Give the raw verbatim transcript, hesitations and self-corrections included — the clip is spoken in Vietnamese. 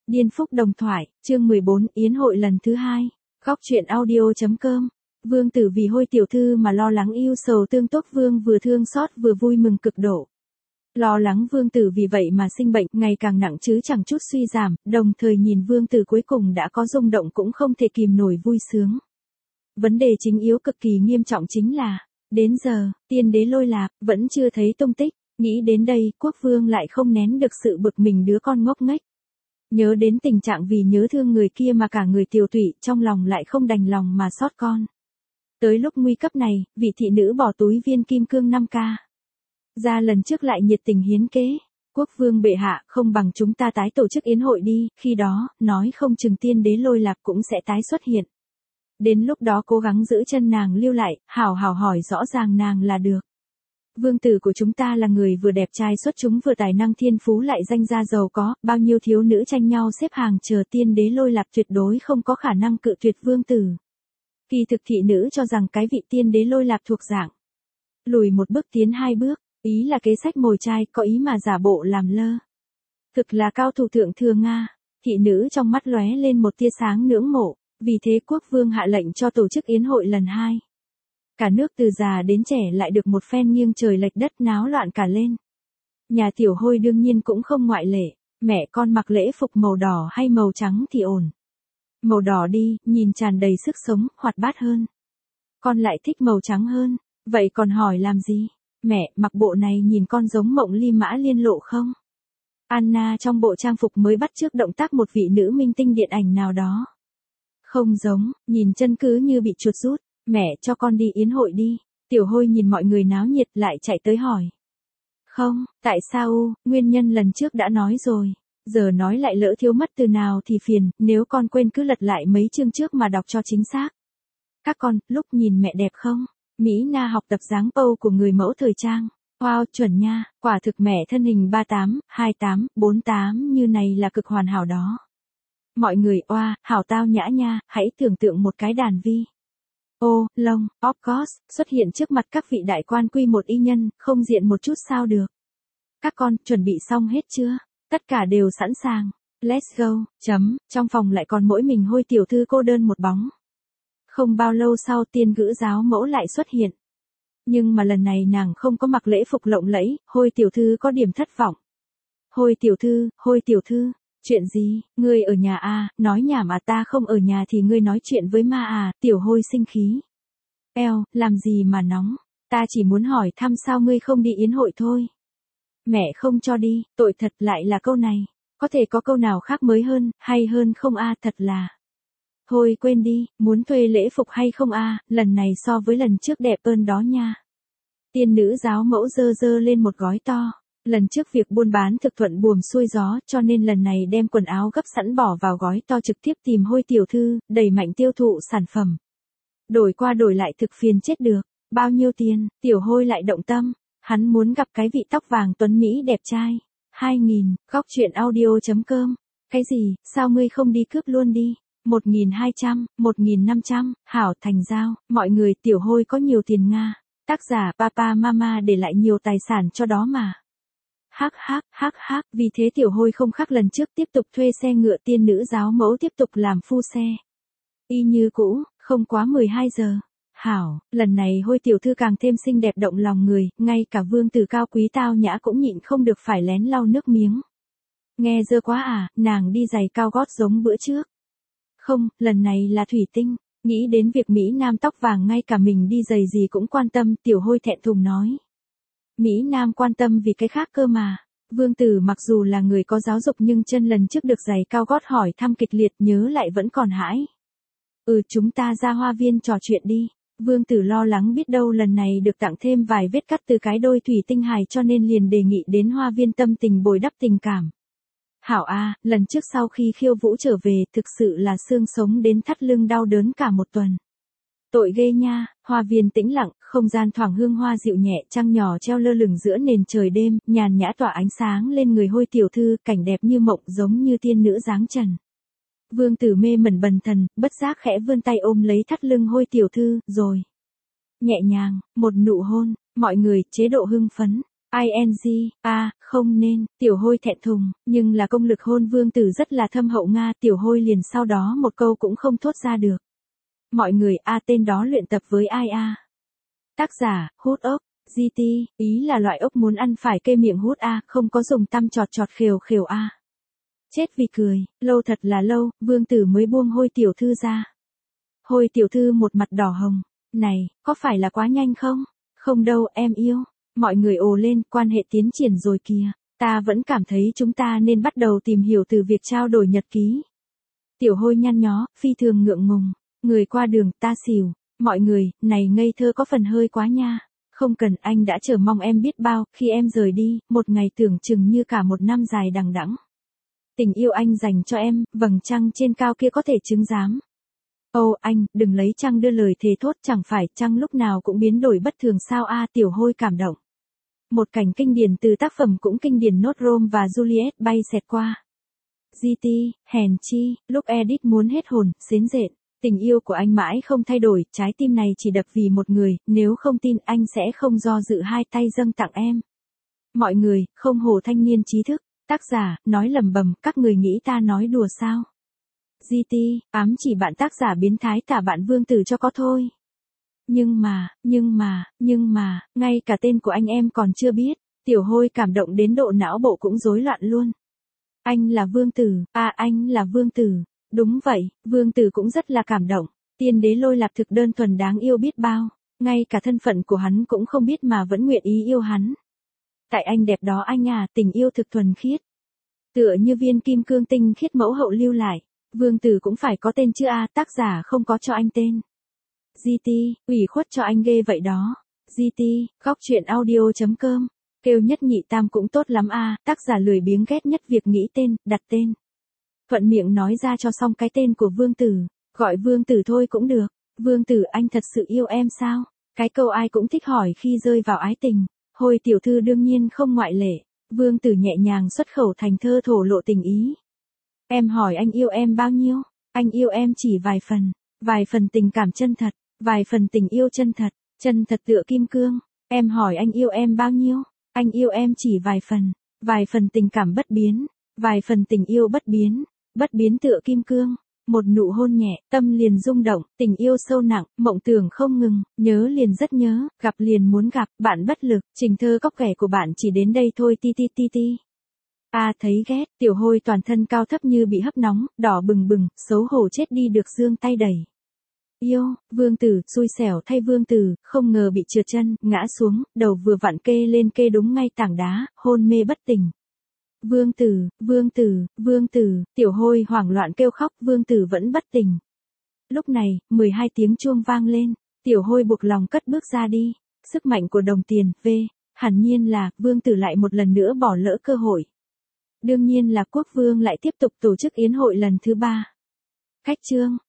Điên Phúc Đồng Thoại, chương mười bốn, Yến hội lần thứ hai. Góc truyện audio.com. Vương tử vì Hôi tiểu thư mà lo lắng yêu sầu tương tốc, vương vừa thương xót vừa vui mừng cực độ. Lo lắng vương tử vì vậy mà sinh bệnh ngày càng nặng chứ chẳng chút suy giảm, đồng thời nhìn vương tử cuối cùng đã có rung động cũng không thể kìm nổi vui sướng. Vấn đề chính yếu cực kỳ nghiêm trọng chính là, đến giờ, tiên đế Lôi Lạp vẫn chưa thấy tung tích. Nghĩ đến đây, quốc vương lại không nén được sự bực mình đứa con ngốc nghếch. Nhớ đến tình trạng vì nhớ thương người kia mà cả người tiều tụy, trong lòng lại không đành lòng mà xót con. Tới lúc nguy cấp này, vị thị nữ bỏ túi viên kim cương năm k ra lần trước lại nhiệt tình hiến kế. Quốc vương bệ hạ, không bằng chúng ta tái tổ chức yến hội đi, khi đó, nói không chừng tiên đế Lôi Lạp cũng sẽ tái xuất hiện. Đến lúc đó cố gắng giữ chân nàng lưu lại, hảo hảo hỏi rõ ràng nàng là được. Vương tử của chúng ta là người vừa đẹp trai xuất chúng vừa tài năng thiên phú lại danh gia giàu có, bao nhiêu thiếu nữ tranh nhau xếp hàng chờ tiên đế Lôi Lạp tuyệt đối không có khả năng cự tuyệt vương tử. Kỳ thực thị nữ cho rằng cái vị tiên đế Lôi Lạp thuộc dạng lùi một bước tiến hai bước, ý là kế sách mồi chai, có ý mà giả bộ làm lơ. Thực là cao thủ thượng thừa Nga, thị nữ trong mắt lóe lên một tia sáng ngưỡng mộ, vì thế quốc vương hạ lệnh cho tổ chức yến hội lần hai. Cả nước từ già đến trẻ lại được một phen nghiêng trời lệch đất náo loạn cả lên. Nhà tiểu Hôi đương nhiên cũng không ngoại lệ, mẹ con mặc lễ phục màu đỏ hay màu trắng thì ổn. Màu đỏ đi, nhìn tràn đầy sức sống, hoạt bát hơn. Con lại thích màu trắng hơn, vậy còn hỏi làm gì? Mẹ, mặc bộ này nhìn con giống Mộng Ly Mã Liên Lộ không? Anna trong bộ trang phục mới bắt chước động tác một vị nữ minh tinh điện ảnh nào đó. Không giống, nhìn chân cứ như bị chuột rút. Mẹ, cho con đi yến hội đi. Tiểu Hôi nhìn mọi người náo nhiệt lại chạy tới hỏi. Không, tại sao u, nguyên nhân lần trước đã nói rồi. Giờ nói lại lỡ thiếu mất từ nào thì phiền, nếu con quên cứ lật lại mấy chương trước mà đọc cho chính xác. Các con, lúc nhìn mẹ đẹp không? Mỹ Na học tập dáng pâu của người mẫu thời trang. Wow, chuẩn nha, quả thực mẹ thân hình ba tám, hai tám, bốn tám như này là cực hoàn hảo đó. Mọi người, oa, hảo tao nhã nha, hãy tưởng tượng một cái đàn vi. Ô, Long, of course, xuất hiện trước mặt các vị đại quan quy một y nhân, không diện một chút sao được. Các con, chuẩn bị xong hết chưa? Tất cả đều sẵn sàng. Let's go, chấm, trong phòng lại còn mỗi mình Hôi tiểu thư cô đơn một bóng. Không bao lâu sau tiên ngữ giáo mẫu lại xuất hiện. Nhưng mà lần này nàng không có mặc lễ phục lộng lẫy, Hôi tiểu thư có điểm thất vọng. Hôi tiểu thư, Hôi tiểu thư. Chuyện gì, ngươi ở nhà à, nói nhảm à, ta không ở nhà thì ngươi nói chuyện với ma à, tiểu Hôi sinh khí. Eo, làm gì mà nóng, ta chỉ muốn hỏi thăm sao ngươi không đi yến hội thôi. Mẹ không cho đi, tội thật lại là câu này, có thể có câu nào khác mới hơn, hay hơn không a à, thật là. Thôi quên đi, muốn thuê lễ phục hay không a à, lần này so với lần trước đẹp hơn đó nha. Tiên nữ giáo mẫu dơ dơ lên một gói to. Lần trước việc buôn bán thực thuận buồm xuôi gió cho nên lần này đem quần áo gấp sẵn bỏ vào gói to trực tiếp tìm Hôi tiểu thư, đẩy mạnh tiêu thụ sản phẩm. Đổi qua đổi lại thực phiền chết được, bao nhiêu tiền, tiểu Hôi lại động tâm, hắn muốn gặp cái vị tóc vàng tuấn Mỹ đẹp trai. hai nghìn, góc truyện audio.com, cái gì, sao ngươi không đi cướp luôn đi, một nghìn hai trăm, một nghìn năm trăm, hảo thành giao, mọi người tiểu Hôi có nhiều tiền Nga, tác giả papa mama để lại nhiều tài sản cho đó mà. Hắc hắc, hắc hắc, vì thế tiểu Hôi không khác lần trước tiếp tục thuê xe ngựa tiên nữ giáo mẫu tiếp tục làm phu xe. Y như cũ, không quá mười hai giờ. Hảo, lần này Hôi tiểu thư càng thêm xinh đẹp động lòng người, ngay cả vương tử cao quý tao nhã cũng nhịn không được phải lén lau nước miếng. Nghe dơ quá à, nàng đi giày cao gót giống bữa trước. Không, lần này là thủy tinh, nghĩ đến việc Mỹ Nam tóc vàng ngay cả mình đi giày gì cũng quan tâm, tiểu Hôi thẹn thùng nói. Mỹ Nam quan tâm vì cái khác cơ mà. Vương tử mặc dù là người có giáo dục nhưng chân lần trước được giày cao gót hỏi thăm kịch liệt nhớ lại vẫn còn hãi. Ừ, chúng ta ra hoa viên trò chuyện đi. Vương tử lo lắng biết đâu lần này được tặng thêm vài vết cắt từ cái đôi thủy tinh hài cho nên liền đề nghị đến hoa viên tâm tình bồi đắp tình cảm. Hảo a, lần trước sau khi khiêu vũ trở về thực sự là xương sống đến thắt lưng đau đớn cả một tuần. Tội ghê nha, hoa viên tĩnh lặng, không gian thoảng hương hoa dịu nhẹ, trăng nhỏ treo lơ lửng giữa nền trời đêm, nhàn nhã tỏa ánh sáng lên người Hôi tiểu thư, cảnh đẹp như mộng giống như tiên nữ dáng trần. Vương tử mê mẩn bần thần, bất giác khẽ vươn tay ôm lấy thắt lưng Hôi tiểu thư, rồi. Nhẹ nhàng, một nụ hôn, mọi người chế độ hưng phấn, ing, a, không nên, tiểu hôi thẹn thùng, nhưng là công lực hôn vương tử rất là thâm hậu Nga, tiểu hôi liền sau đó một câu cũng không thốt ra được. Mọi người, a tên đó luyện tập với ai a? Tác giả, hút ốc, giê tê, ý là loại ốc muốn ăn phải kê miệng hút a, không có dùng tăm chọt chọt khều khều a. Chết vì cười, lâu thật là lâu, vương tử mới buông hôi tiểu thư ra. Hôi tiểu thư một mặt đỏ hồng, này, có phải là quá nhanh không? Không đâu, em yêu. Mọi người ồ lên, quan hệ tiến triển rồi kìa. Ta vẫn cảm thấy chúng ta nên bắt đầu tìm hiểu từ việc trao đổi nhật ký. Tiểu hôi nhăn nhó, phi thường ngượng ngùng. Người qua đường, ta xỉu. Mọi người, này ngây thơ có phần hơi quá nha. Không cần, anh đã chờ mong em biết bao, khi em rời đi, một ngày tưởng chừng như cả một năm dài đằng đẵng. Tình yêu anh dành cho em, vầng trăng trên cao kia có thể chứng giám. Ô anh, đừng lấy trăng đưa lời thề thốt, chẳng phải trăng lúc nào cũng biến đổi bất thường sao a. Tiểu hôi cảm động. Một cảnh kinh điển từ tác phẩm cũng kinh điển nốt Rome và Juliet bay xẹt qua. giê tê, hèn chi, lúc edit muốn hết hồn, xến rện. Tình yêu của anh mãi không thay đổi, trái tim này chỉ đập vì một người, nếu không tin anh sẽ không do dự hai tay dâng tặng em. Mọi người, không hổ thanh niên trí thức. Tác giả, nói lầm bầm, các người nghĩ ta nói đùa sao? giê tê, ám chỉ bạn tác giả biến thái tả bạn vương tử cho có thôi. Nhưng mà, nhưng mà, nhưng mà, ngay cả tên của anh em còn chưa biết, tiểu hôi cảm động đến độ não bộ cũng rối loạn luôn. Anh là vương tử, à anh là vương tử. Đúng vậy, vương tử cũng rất là cảm động. Tiên đế lôi lạp thực đơn thuần đáng yêu biết bao. Ngay cả thân phận của hắn cũng không biết mà vẫn nguyện ý yêu hắn. Tại anh đẹp đó anh à, tình yêu thực thuần khiết. Tựa như viên kim cương tinh khiết mẫu hậu lưu lại. Vương tử cũng phải có tên chứ a, tác giả không có cho anh tên. giê tê, ủy khuất cho anh ghê vậy đó. giê tê, góc truyện audio chấm com. Kêu nhất nhị tam cũng tốt lắm a, tác giả lười biếng ghét nhất việc nghĩ tên, đặt tên. Thuận miệng nói ra cho xong cái tên của vương tử, gọi vương tử thôi cũng được. Vương tử anh thật sự yêu em sao? Cái câu ai cũng thích hỏi khi rơi vào ái tình. Hôi tiểu thư đương nhiên không ngoại lệ. Vương tử nhẹ nhàng xuất khẩu thành thơ thổ lộ tình ý. Em hỏi anh yêu em bao nhiêu? Anh yêu em chỉ vài phần. Vài phần tình cảm chân thật. Vài phần tình yêu chân thật. Chân thật tựa kim cương. Em hỏi anh yêu em bao nhiêu? Anh yêu em chỉ vài phần. Vài phần tình cảm bất biến. Vài phần tình yêu bất biến. Bất biến tựa kim cương. Một nụ hôn nhẹ, tâm liền rung động, tình yêu sâu nặng, mộng tưởng không ngừng, nhớ liền rất nhớ, gặp liền muốn gặp, bạn bất lực, trình thơ cóc ghẻ của bạn chỉ đến đây thôi ti ti ti ti. A à, thấy ghét, tiểu hôi toàn thân cao thấp như bị hấp nóng, đỏ bừng bừng, xấu hổ chết đi được giương tay đẩy. Yêu, vương tử, xui xẻo thay vương tử, không ngờ bị trượt chân, ngã xuống, đầu vừa vặn kê lên kê đúng ngay tảng đá, hôn mê bất tỉnh. Vương tử, vương tử, vương tử, tiểu hôi hoảng loạn kêu khóc, vương tử vẫn bất tỉnh. Lúc này, mười hai tiếng chuông vang lên, tiểu hôi buộc lòng cất bước ra đi. Sức mạnh của đồng tiền, V, hẳn nhiên là, vương tử lại một lần nữa bỏ lỡ cơ hội. Đương nhiên là quốc vương lại tiếp tục tổ chức yến hội lần thứ ba. Khách trương,